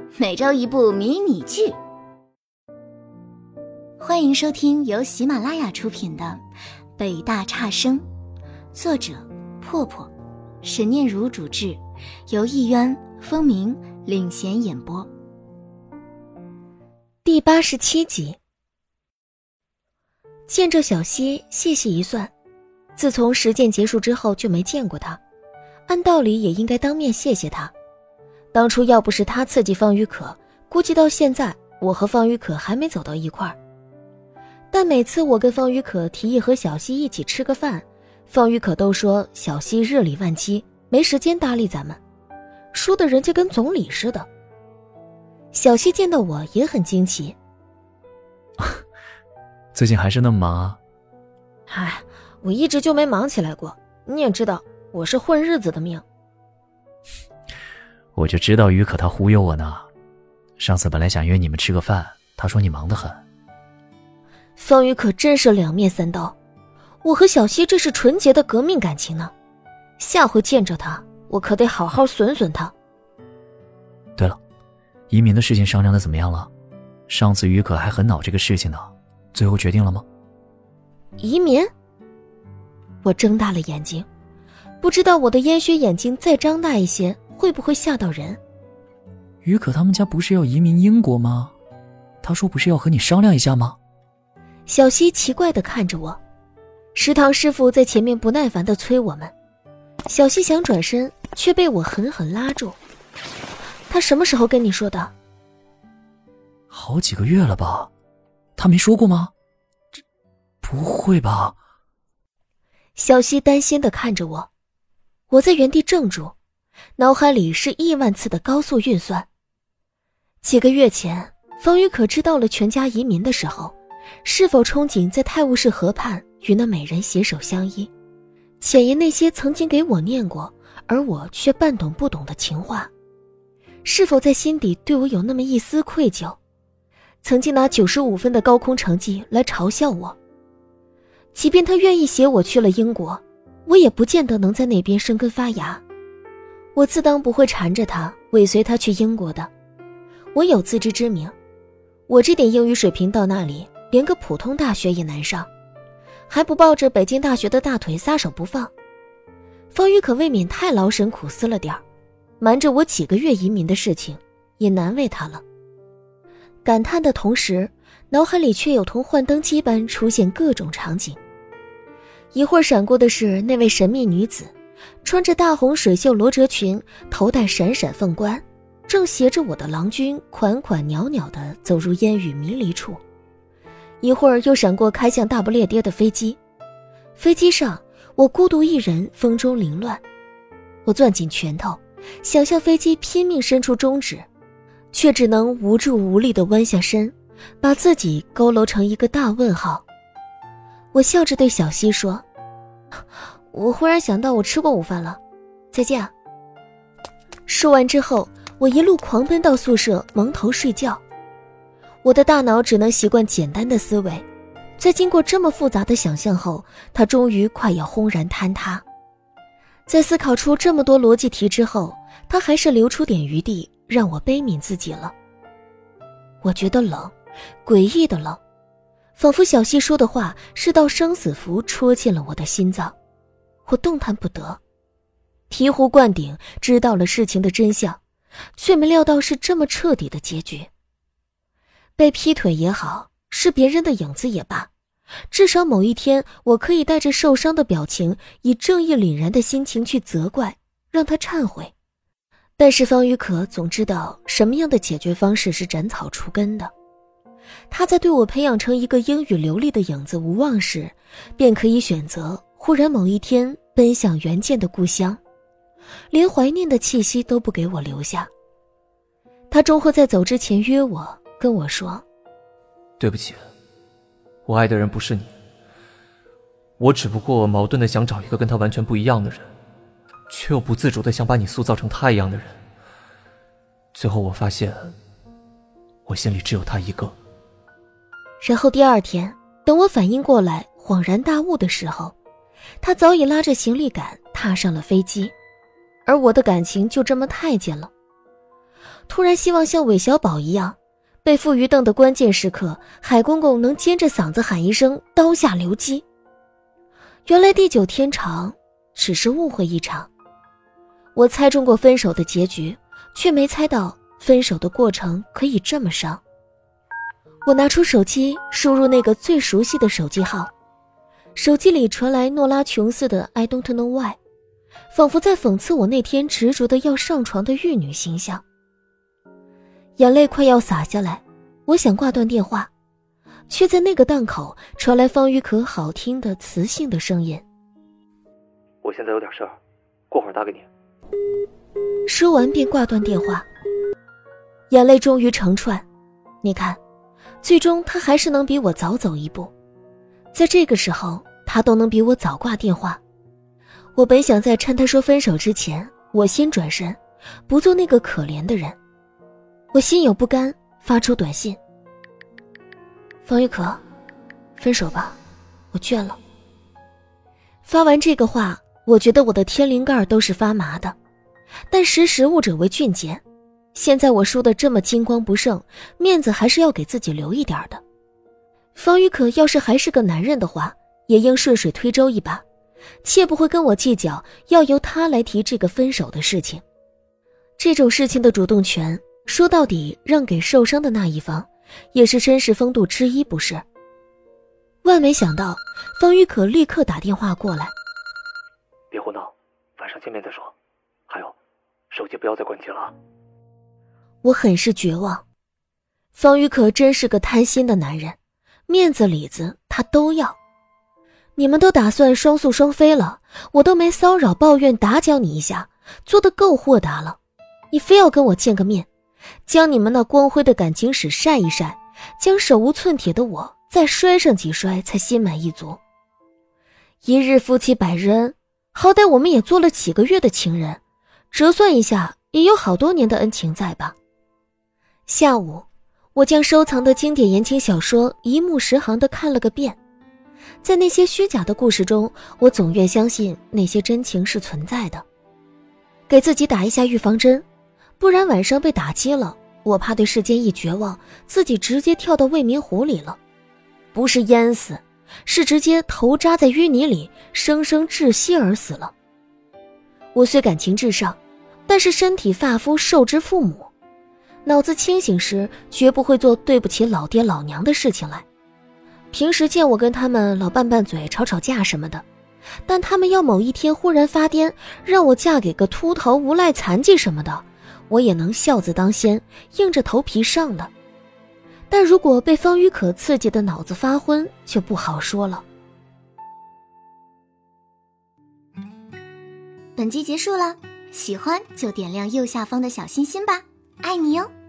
每周一部迷你剧。欢迎收听由喜马拉雅出品的《北大差生》，作者破破，沈念如主制，由艺渊、风鸣领衔演播。 第87集。见着小溪，细细一算，自从实践结束之后就没见过他，按道理也应该当面谢谢他。当初要不是他刺激方雨可，估计到现在我和方雨可还没走到一块儿。但每次我跟方雨可提议和小溪一起吃个饭，方雨可都说小溪日理万机，没时间搭理咱们，说的人家跟总理似的。小溪见到我也很惊奇。 最近还是那么忙啊？ 我一直就没忙起来过，你也知道我是混日子的命。 我就知道于可他忽悠我呢。上次本来想约你们吃个饭，他说你忙得很。 方宇可真是两面三刀，我和小溪这是纯洁的革命感情呢，下回见着他，我可得好好损损他。 对了，移民的事情商量的怎么样了？上次于可还很恼这个事情呢，最后决定了吗？ 移民？我睁大了眼睛，不知道我的烟靴眼睛再张大一些会不会吓到人。 于可他们家不是要移民英国吗？他说不是要和你商量一下吗？ 小溪奇怪地看着我，食堂师傅在前面不耐烦地催我们。小溪想转身，却被我狠狠拉住。他什么时候跟你说的？ 好几个月了吧？他没说过吗？这不会吧？ 小溪担心地看着我，我在原地怔住，脑海里是亿万次的高速运算。几个月前，方宇可知道了全家移民的时候，是否憧憬在泰晤士河畔与那美人携手相依，浅吟那些曾经给我念过而我却半懂不懂的情话，是否在心底对我有那么一丝愧疚，曾经拿95分的高空成绩来嘲笑我。即便他愿意携我去了英国，我也不见得能在那边生根发芽。我自当不会缠着他尾随他去英国的，我有自知之明，我这点英语水平到那里连个普通大学也难上，还不抱着北京大学的大腿撒手不放。方宇可未免太劳神苦思了点儿，瞒着我几个月移民的事情也难为他了。感叹的同时，脑海里却有同幻灯机般出现各种场景。一会儿闪过的是那位神秘女子，穿着大红水袖罗褶裙，头戴闪闪凤冠，正携着我的郎君款款袅袅地走入烟雨迷离处。一会儿又闪过开向大不列颠的飞机，飞机上我孤独一人，风中凌乱。我攥紧拳头，想向飞机拼命伸出中指，却只能无助无力地弯下身，把自己佝偻成一个大问号。我笑着对小溪说，我忽然想到我吃过午饭了，再见啊。说完之后，我一路狂奔到宿舍蒙头睡觉。我的大脑只能习惯简单的思维，在经过这么复杂的想象后，它终于快要轰然坍塌。在思考出这么多逻辑题之后，它还是留出点余地让我悲悯自己了。我觉得冷，诡异的冷，仿佛小溪说的话是道生死符戳进了我的心脏，我动弹不得。醍醐灌顶知道了事情的真相，却没料到是这么彻底的结局。被劈腿也好，是别人的影子也罢，至少某一天我可以带着受伤的表情，以正义凛然的心情去责怪，让他忏悔。但是方宇可总知道什么样的解决方式是斩草除根的。他在对我培养成一个英语流利的影子无望时，便可以选择忽然某一天奔向原见的故乡，连怀念的气息都不给我留下。他终会在走之前约我，跟我说， 对不起，我爱的人不是你，我只不过矛盾的想找一个跟他完全不一样的人，却又不自主的想把你塑造成他一样的人。最后我发现我心里只有他一个。 然后第二天，等我反应过来恍然大悟的时候，他早已拉着行李杆踏上了飞机，而我的感情就这么太监了。 突然希望像韦小宝一样，被赋予凳的关键时刻，海公公能尖着嗓子喊一声刀下留机。原来地久天长只是误会一场。我猜中过分手的结局，却没猜到分手的过程可以这么伤。我拿出手机，输入那个最熟悉的手机号，手机里传来诺拉琼斯的 I don't know why， 仿佛在讽刺我那天执着的要上床的玉女形象。眼泪快要洒下来，我想挂断电话，却在那个档口传来方玉可好听的磁性的声音： 我现在有点事儿，过会儿打给你。 说完便挂断电话。眼泪终于成串，你看，最终他还是能比我早走一步。在这个时候，他都能比我早挂电话。我本想在趁他说分手之前，我先转身，不做那个可怜的人。我心有不甘，发出短信：方玉可，分手吧，我倦了。发完这个话，我觉得我的天灵盖都是发麻的，但识时务者为俊杰，现在我输得这么金光不胜，面子还是要给自己留一点的。方玉可要是还是个男人的话，也应顺水推舟一把，切不会跟我计较要由他来提这个分手的事情。这种事情的主动权，说到底让给受伤的那一方，也是绅士风度之一，不是？万没想到，方玉可立刻打电话过来： 别胡闹，晚上见面再说。还有，手机不要再关机了。 我很是绝望。方玉可真是个贪心的男人，面子里子他都要。你们都打算双宿双飞了，我都没骚扰抱怨打搅你一下，做得够豁达了，你非要跟我见个面，将你们那光辉的感情史晒一晒，将手无寸铁的我再摔上几摔才心满意足。一日夫妻百日恩，好歹我们也做了几个月的情人，折算一下也有好多年的恩情在吧。下午，我将收藏的经典言情小说一目十行地看了个遍。在那些虚假的故事中，我总愿相信那些真情是存在的。给自己打一下预防针，不然晚上被打击了，我怕对世间一绝望，自己直接跳到未名湖里了。不是淹死，是直接头扎在淤泥里，生生窒息而死了。我虽感情至上，但是身体发肤受之父母，脑子清醒时绝不会做对不起老爹老娘的事情来。平时见我跟他们老拌拌嘴吵吵架什么的，但他们要某一天忽然发癫，让我嫁给个秃头无赖残疾什么的，我也能孝子当先，硬着头皮上的。但如果被方玉可刺激的脑子发昏，就不好说了。 本集结束了，喜欢就点亮右下方的小心心吧，爱你哟。